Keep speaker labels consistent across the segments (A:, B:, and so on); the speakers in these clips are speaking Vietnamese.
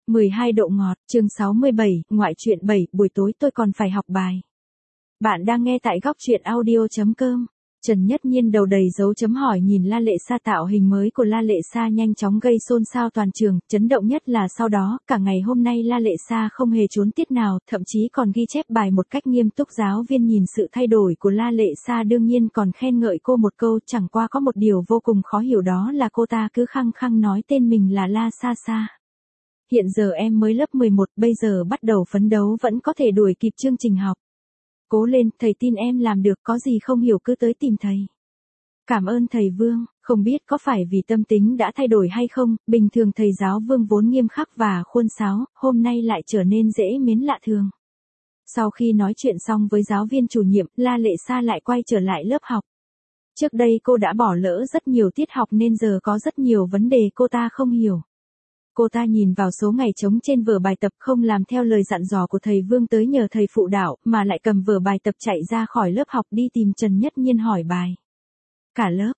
A: 12 độ ngọt, chương 67, ngoại truyện 7, buổi tối tôi còn phải học bài. Bạn đang nghe tại góc truyện audio.com. Trần Nhất Nhiên đầu đầy dấu chấm hỏi nhìn La Lệ Sa, tạo hình mới của La Lệ Sa nhanh chóng gây xôn xao toàn trường, chấn động nhất là sau đó, cả ngày hôm nay La Lệ Sa không hề trốn tiết nào, thậm chí còn ghi chép bài một cách nghiêm túc. Giáo viên nhìn sự thay đổi của La Lệ Sa đương nhiên còn khen ngợi cô một câu, chẳng qua có một điều vô cùng khó hiểu, đó là cô ta cứ khăng khăng nói tên mình là La Sa Sa. Hiện giờ em mới lớp 11, bây giờ bắt đầu phấn đấu vẫn có thể đuổi kịp chương trình học. Cố lên, thầy tin em làm được, có gì không hiểu cứ tới tìm thầy. Cảm ơn thầy Vương, không biết có phải vì tâm tính đã thay đổi hay không, bình thường thầy giáo Vương vốn nghiêm khắc và khuôn sáo, hôm nay lại trở nên dễ mến lạ thường. Sau khi nói chuyện xong với giáo viên chủ nhiệm, La Lệ Sa lại quay trở lại lớp học. Trước đây cô đã bỏ lỡ rất nhiều tiết học nên giờ có rất nhiều vấn đề cô ta không hiểu. Cô ta nhìn vào số ngày trống trên vở bài tập, không làm theo lời dặn dò của thầy Vương tới nhờ thầy phụ đạo, mà lại cầm vở bài tập chạy ra khỏi lớp học đi tìm Trần Nhất Nhiên hỏi bài. Cả lớp,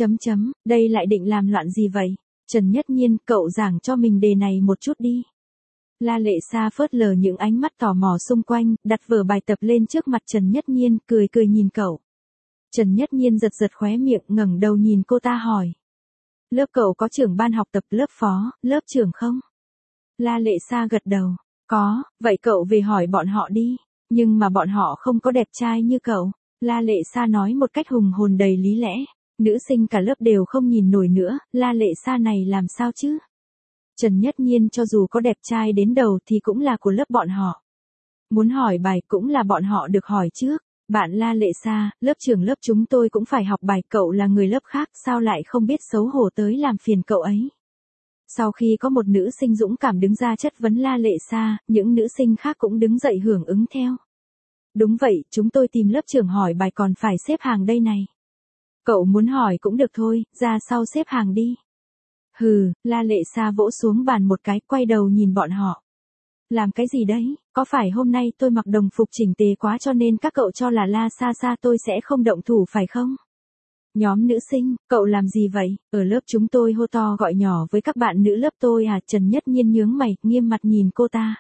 A: đây lại định làm loạn gì vậy? Trần Nhất Nhiên, cậu giảng cho mình đề này một chút đi. La Lệ Sa phớt lờ những ánh mắt tò mò xung quanh, đặt vở bài tập lên trước mặt Trần Nhất Nhiên, cười nhìn cậu. Trần Nhất Nhiên giật khóe miệng, ngẩng đầu nhìn cô ta hỏi. Lớp cậu có trưởng ban học tập, lớp phó, lớp trưởng không? La Lệ Sa gật đầu. Có, vậy cậu về hỏi bọn họ đi. Nhưng mà bọn họ không có đẹp trai như cậu. La Lệ Sa nói một cách hùng hồn đầy lý lẽ. Nữ sinh cả lớp đều không nhìn nổi nữa, La Lệ Sa này làm sao chứ? Trần Nhất Nhiên cho dù có đẹp trai đến đầu thì cũng là của lớp bọn họ. Muốn hỏi bài cũng là bọn họ được hỏi trước. Bạn La Lệ Sa, lớp trưởng lớp chúng tôi cũng phải học bài, cậu là người lớp khác, sao lại không biết xấu hổ tới làm phiền cậu ấy. Sau khi có một nữ sinh dũng cảm đứng ra chất vấn La Lệ Sa, những nữ sinh khác cũng đứng dậy hưởng ứng theo. Đúng vậy, chúng tôi tìm lớp trưởng hỏi bài còn phải xếp hàng đây này. Cậu muốn hỏi cũng được thôi, ra sau xếp hàng đi. Hừ, La Lệ Sa vỗ xuống bàn một cái, quay đầu nhìn bọn họ. Làm cái gì đấy, có phải hôm nay tôi mặc đồng phục chỉnh tề quá cho nên các cậu cho là La Sa Sa tôi sẽ không động thủ phải không? Nhóm nữ sinh, cậu làm gì vậy? Ở lớp chúng tôi hô to gọi nhỏ với các bạn nữ lớp tôi à? Trần Nhất Nhiên nhướng mày, nghiêm mặt nhìn cô ta.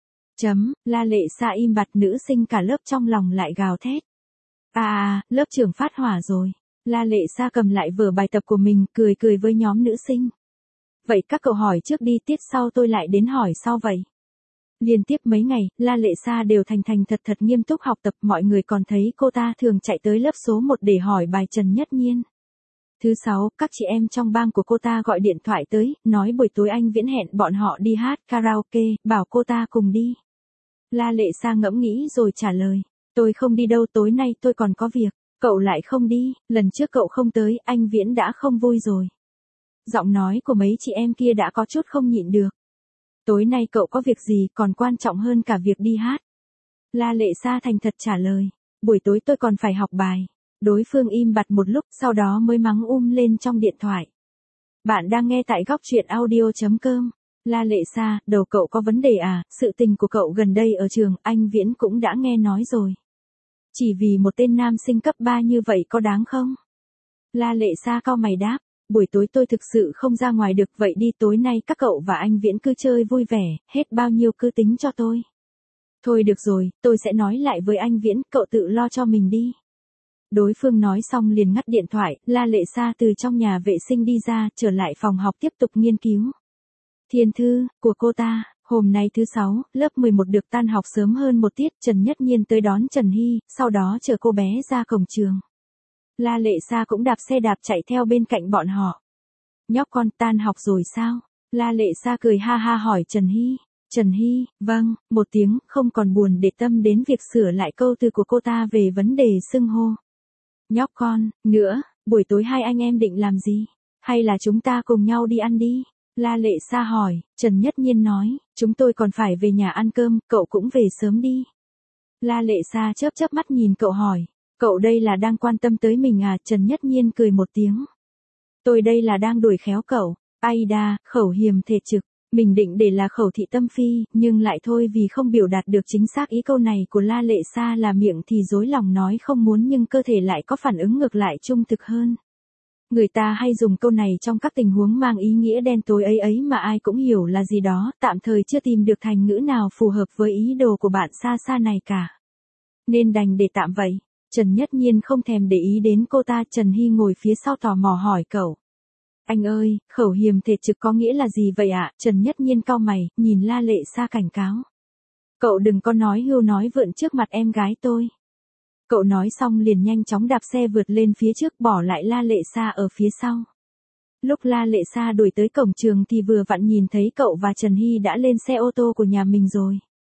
A: La Lệ Sa im bặt, nữ sinh cả lớp trong lòng lại gào thét. Lớp trưởng phát hỏa rồi. La Lệ Sa cầm lại vở bài tập của mình, cười với nhóm nữ sinh. Vậy các cậu hỏi trước đi, tiết sau tôi lại đến hỏi sau vậy. Liên tiếp mấy ngày, La Lệ Sa đều thành thật nghiêm túc học tập, mọi người còn thấy cô ta thường chạy tới lớp số 1 để hỏi bài Trần Nhất Nhiên. Thứ 6, các chị em trong bang của cô ta gọi điện thoại tới, nói buổi tối anh Viễn hẹn bọn họ đi hát karaoke, bảo cô ta cùng đi. La Lệ Sa ngẫm nghĩ rồi trả lời, tôi không đi đâu, tối nay tôi còn có việc. Cậu lại không đi, lần trước cậu không tới, anh Viễn đã không vui rồi. Giọng nói của mấy chị em kia đã có chút không nhịn được. Tối nay cậu có việc gì còn quan trọng hơn cả việc đi hát? La Lệ Sa thành thật trả lời, buổi tối tôi còn phải học bài. Đối phương im bặt một lúc, sau đó mới mắng lên trong điện thoại. Bạn đang nghe tại góc truyện audio.com. La Lệ Sa, đầu cậu có vấn đề à? Sự tình của cậu gần đây ở trường, anh Viễn cũng đã nghe nói rồi. Chỉ vì một tên nam sinh cấp 3 như vậy có đáng không? La Lệ Sa cau mày đáp, buổi tối tôi thực sự không ra ngoài được, vậy đi, tối nay các cậu và anh Viễn cứ chơi vui vẻ, hết bao nhiêu cứ tính cho tôi. Thôi được rồi, tôi sẽ nói lại với anh Viễn, cậu tự lo cho mình đi. Đối phương nói xong liền ngắt điện thoại, La Lệ Sa từ trong nhà vệ sinh đi ra, trở lại phòng học tiếp tục nghiên cứu. Thiên thư của cô ta. Hôm nay thứ 6, lớp 11 được tan học sớm hơn một tiết, Trần Nhất Nhiên tới đón Trần Hy, sau đó chở cô bé ra cổng trường. La Lệ Sa cũng đạp xe đạp chạy theo bên cạnh bọn họ. Nhóc con, tan học rồi sao? La Lệ Sa cười ha ha hỏi Trần Hy. Trần Hy, vâng, một tiếng, không còn buồn để tâm đến việc sửa lại câu từ của cô ta về vấn đề xưng hô. Nhóc con, nữa, buổi tối hai anh em định làm gì? Hay là chúng ta cùng nhau đi ăn đi? La Lệ Sa hỏi, Trần Nhất Nhiên nói, chúng tôi còn phải về nhà ăn cơm, cậu cũng về sớm đi. La Lệ Sa chớp mắt nhìn cậu hỏi, cậu đây là đang quan tâm tới mình à? Trần Nhất Nhiên cười một tiếng. Tôi đây là đang đuổi khéo cậu. Ai đa, khẩu hiềm thể trực, mình định để là khẩu thị tâm phi, nhưng lại thôi vì không biểu đạt được chính xác ý câu này của La Lệ Sa, là miệng thì dối lòng nói không muốn nhưng cơ thể lại có phản ứng ngược lại trung thực hơn. Người ta hay dùng câu này trong các tình huống mang ý nghĩa đen tối ấy ấy mà ai cũng hiểu là gì đó, tạm thời chưa tìm được thành ngữ nào phù hợp với ý đồ của bạn xa xa này cả. Nên đành để tạm vậy. Trần Nhất Nhiên không thèm để ý đến cô ta. Trần Hy ngồi phía sau tò mò hỏi cậu. Anh ơi, khẩu hiềm thể trực có nghĩa là gì vậy ạ? Trần Nhất Nhiên cau mày, nhìn La Lệ Sa cảnh cáo. Cậu đừng có nói hưu nói vượn trước mặt em gái tôi. Cậu nói xong liền nhanh chóng đạp xe vượt lên phía trước, bỏ lại La Lệ Sa ở phía sau. Lúc La Lệ Sa đuổi tới cổng trường thì vừa vặn nhìn thấy cậu và Trần Hy đã lên xe ô tô của nhà mình rồi.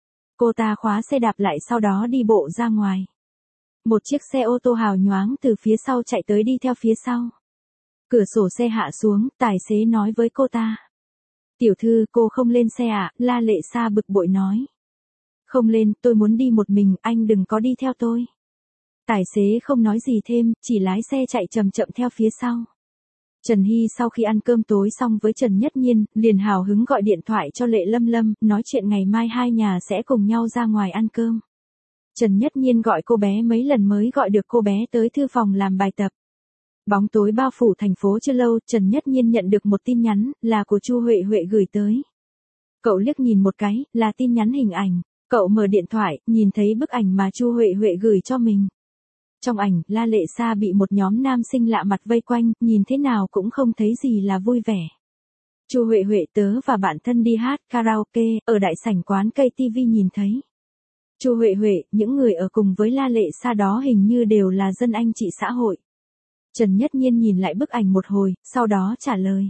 A: Cô ta khóa xe đạp lại sau đó đi bộ ra ngoài. Một chiếc xe ô tô hào nhoáng từ phía sau chạy tới đi theo phía sau. Cửa sổ xe hạ xuống, tài xế nói với cô ta. Tiểu thư, cô không lên xe à? La Lệ Sa bực bội nói. Không lên, tôi muốn đi một mình, anh đừng có đi theo tôi. Tài xế không nói gì thêm, chỉ lái xe chạy chậm chậm theo phía sau. Trần Hy sau khi ăn cơm tối xong với Trần Nhất Nhiên, liền hào hứng gọi điện thoại cho Lệ Lâm Lâm, nói chuyện ngày mai hai nhà sẽ cùng nhau ra ngoài ăn cơm. Trần Nhất Nhiên gọi cô bé mấy lần mới gọi được cô bé tới thư phòng làm bài tập. Bóng tối bao phủ thành phố chưa lâu, Trần Nhất Nhiên nhận được một tin nhắn, là của Chu Huệ Huệ gửi tới. Cậu liếc nhìn một cái, là tin nhắn hình ảnh. Cậu mở điện thoại, nhìn thấy bức ảnh mà Chu Huệ Huệ gửi cho mình. Trong ảnh, La Lệ Sa bị một nhóm nam sinh lạ mặt vây quanh, nhìn thế nào cũng không thấy gì là vui vẻ. Chu Huệ Huệ tớ và bạn thân đi hát karaoke, ở đại sảnh quán cây TV nhìn thấy. Chu Huệ Huệ, những người ở cùng với La Lệ Sa đó hình như đều là dân anh chị xã hội. Trần Nhất Nhiên nhìn lại bức ảnh một hồi, sau đó trả lời.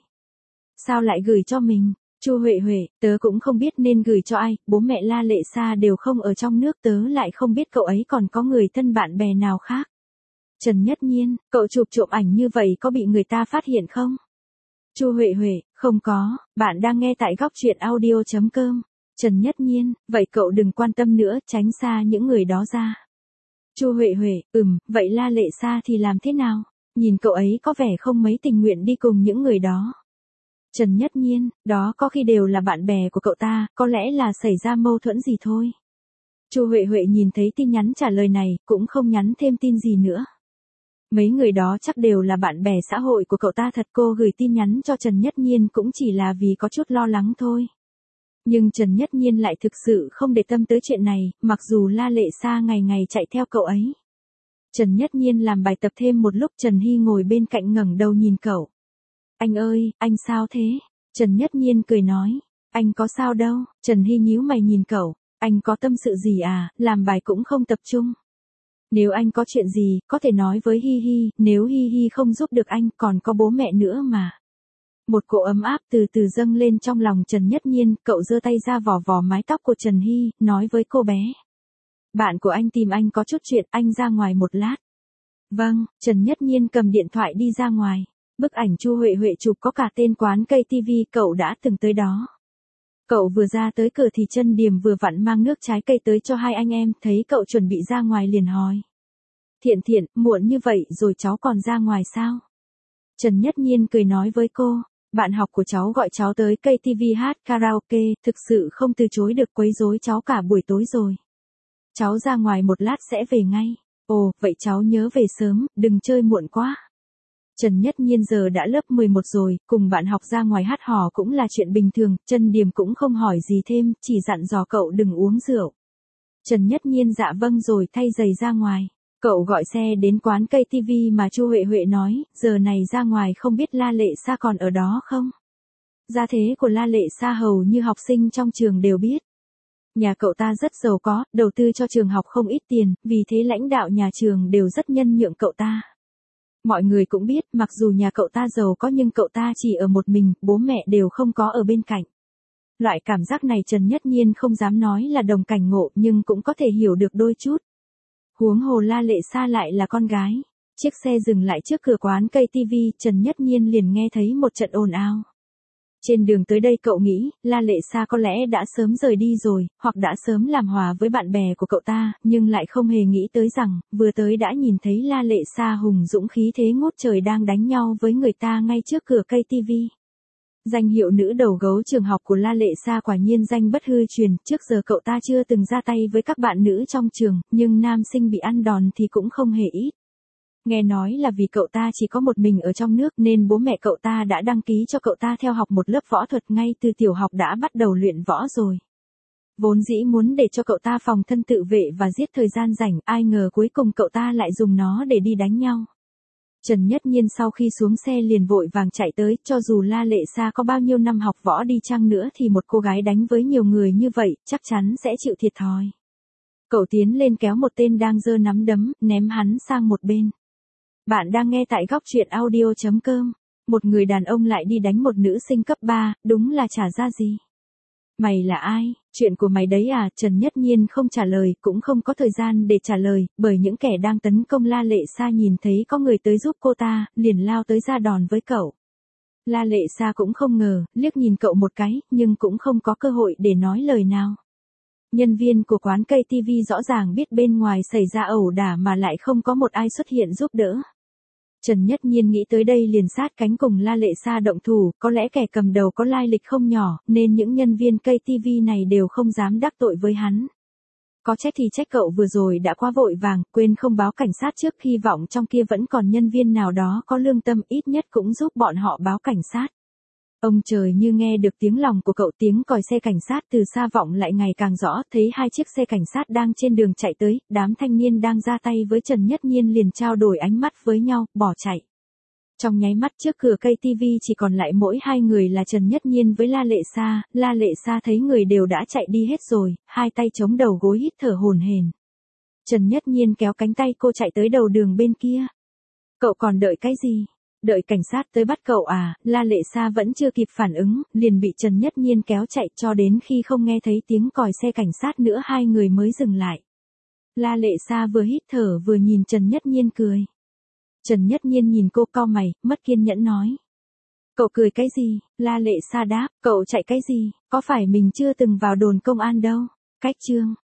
A: Sao lại gửi cho mình? Chu Huệ Huệ, tớ cũng không biết nên gửi cho ai, bố mẹ La Lệ Sa đều không ở trong nước, tớ lại không biết cậu ấy còn có người thân bạn bè nào khác. Trần Nhất Nhiên, cậu chụp trộm ảnh như vậy có bị người ta phát hiện không? Chu Huệ Huệ, không có, bạn đang nghe tại góc truyện audio.com. Trần Nhất Nhiên, vậy cậu đừng quan tâm nữa, tránh xa những người đó ra. Chu Huệ Huệ, vậy La Lệ Sa thì làm thế nào? Nhìn cậu ấy có vẻ không mấy tình nguyện đi cùng những người đó. Trần Nhất Nhiên, đó có khi đều là bạn bè của cậu ta, có lẽ là xảy ra mâu thuẫn gì thôi. Chu Huệ Huệ nhìn thấy tin nhắn trả lời này, cũng không nhắn thêm tin gì nữa. Mấy người đó chắc đều là bạn bè xã hội của cậu ta thật, cô gửi tin nhắn cho Trần Nhất Nhiên cũng chỉ là vì có chút lo lắng thôi. Nhưng Trần Nhất Nhiên lại thực sự không để tâm tới chuyện này, mặc dù La Lệ Sa ngày ngày chạy theo cậu ấy. Trần Nhất Nhiên làm bài tập thêm một lúc, Trần Hy ngồi bên cạnh ngẩng đầu nhìn cậu. Anh ơi, anh sao thế? Trần Nhất Nhiên cười nói. Anh có sao đâu? Trần Hy nhíu mày nhìn cậu. Anh có tâm sự gì à, làm bài cũng không tập trung. Nếu anh có chuyện gì, có thể nói với Hi Hi, nếu Hi Hi không giúp được anh, còn có bố mẹ nữa mà. Một cỗ ấm áp từ từ dâng lên trong lòng Trần Nhất Nhiên, cậu giơ tay ra vò vò mái tóc của Trần Hy, nói với cô bé. Bạn của anh tìm anh có chút chuyện, anh ra ngoài một lát. Vâng, Trần Nhất Nhiên cầm điện thoại đi ra ngoài. Bức ảnh Chu Huệ Huệ chụp có cả tên quán cây TV, cậu đã từng tới đó. Cậu vừa ra tới cửa thì Trân Điềm vừa vặn mang nước trái cây tới cho hai anh em, thấy cậu chuẩn bị ra ngoài liền hỏi. Thiện Thiện, muộn như vậy rồi cháu còn ra ngoài sao? Trần Nhất Nhiên cười nói với cô, bạn học của cháu gọi cháu tới cây TV hát karaoke, thực sự không từ chối được, quấy rối cháu cả buổi tối rồi. Cháu ra ngoài một lát sẽ về ngay. Ồ, vậy cháu nhớ về sớm, đừng chơi muộn quá. Trần Nhất Nhiên giờ đã lớp 11 rồi, cùng bạn học ra ngoài hát hò cũng là chuyện bình thường, Trân Điềm cũng không hỏi gì thêm, chỉ dặn dò cậu đừng uống rượu. Trần Nhất Nhiên dạ vâng rồi thay giày ra ngoài. Cậu gọi xe đến quán cây TV mà Chu Huệ Huệ nói, giờ này ra ngoài không biết La Lệ Sa còn ở đó không? Gia thế của La Lệ Sa hầu như học sinh trong trường đều biết. Nhà cậu ta rất giàu có, đầu tư cho trường học không ít tiền, vì thế lãnh đạo nhà trường đều rất nhân nhượng cậu ta. Mọi người cũng biết, mặc dù nhà cậu ta giàu có nhưng cậu ta chỉ ở một mình, bố mẹ đều không có ở bên cạnh. Loại cảm giác này Trần Nhất Nhiên không dám nói là đồng cảnh ngộ, nhưng cũng có thể hiểu được đôi chút. Huống hồ La Lệ Sa lại là con gái. Chiếc xe dừng lại trước cửa quán cây TV, Trần Nhất Nhiên liền nghe thấy một trận ồn ào. Trên đường tới đây cậu nghĩ, La Lệ Sa có lẽ đã sớm rời đi rồi, hoặc đã sớm làm hòa với bạn bè của cậu ta, nhưng lại không hề nghĩ tới rằng, vừa tới đã nhìn thấy La Lệ Sa hùng dũng khí thế ngút trời đang đánh nhau với người ta ngay trước cửa cây TV. Danh hiệu nữ đầu gấu trường học của La Lệ Sa quả nhiên danh bất hư truyền, trước giờ cậu ta chưa từng ra tay với các bạn nữ trong trường, nhưng nam sinh bị ăn đòn thì cũng không hề ít. Nghe nói là vì cậu ta chỉ có một mình ở trong nước nên bố mẹ cậu ta đã đăng ký cho cậu ta theo học một lớp võ thuật ngay từ tiểu học đã bắt đầu luyện võ rồi. Vốn dĩ muốn để cho cậu ta phòng thân tự vệ và giết thời gian rảnh, ai ngờ cuối cùng cậu ta lại dùng nó để đi đánh nhau. Trần Nhất Nhiên sau khi xuống xe liền vội vàng chạy tới, cho dù La Lệ Sa có bao nhiêu năm học võ đi chăng nữa thì một cô gái đánh với nhiều người như vậy, chắc chắn sẽ chịu thiệt thòi. Cậu tiến lên kéo một tên đang giơ nắm đấm, ném hắn sang một bên. Bạn đang nghe tại góc truyện audio.com. Một người đàn ông lại đi đánh một nữ sinh cấp 3, đúng là chả ra gì. Mày là ai? Chuyện của mày đấy à? Trần Nhất Nhiên không trả lời, cũng không có thời gian để trả lời, bởi những kẻ đang tấn công La Lệ Sa nhìn thấy có người tới giúp cô ta, liền lao tới ra đòn với cậu. La Lệ Sa cũng không ngờ, liếc nhìn cậu một cái, nhưng cũng không có cơ hội để nói lời nào. Nhân viên của quán cây TV rõ ràng biết bên ngoài xảy ra ẩu đả mà lại không có một ai xuất hiện giúp đỡ. Trần Nhất Nhiên nghĩ tới đây liền sát cánh cùng La Lệ Sa động thủ, có lẽ kẻ cầm đầu có lai lịch không nhỏ, nên những nhân viên cây TV này đều không dám đắc tội với hắn. Có trách thì trách cậu vừa rồi đã quá vội vàng, quên không báo cảnh sát trước, hy vọng trong kia vẫn còn nhân viên nào đó có lương tâm, ít nhất cũng giúp bọn họ báo cảnh sát. Ông trời như nghe được tiếng lòng của cậu, tiếng còi xe cảnh sát từ xa vọng lại ngày càng rõ, thấy hai chiếc xe cảnh sát đang trên đường chạy tới, đám thanh niên đang ra tay với Trần Nhất Nhiên liền trao đổi ánh mắt với nhau, bỏ chạy. Trong nháy mắt trước cửa cây TV chỉ còn lại mỗi hai người là Trần Nhất Nhiên với La Lệ Sa thấy người đều đã chạy đi hết rồi, hai tay chống đầu gối hít thở hổn hển. Trần Nhất Nhiên kéo cánh tay cô chạy tới đầu đường bên kia. Cậu còn đợi cái gì? Đợi cảnh sát tới bắt cậu à? La Lệ Sa vẫn chưa kịp phản ứng, liền bị Trần Nhất Nhiên kéo chạy, cho đến khi không nghe thấy tiếng còi xe cảnh sát nữa hai người mới dừng lại. La Lệ Sa vừa hít thở vừa nhìn Trần Nhất Nhiên cười. Trần Nhất Nhiên nhìn cô cau mày, mất kiên nhẫn nói. Cậu cười cái gì? La Lệ Sa đáp, cậu chạy cái gì? Có phải mình chưa từng vào đồn công an đâu? Cách chương.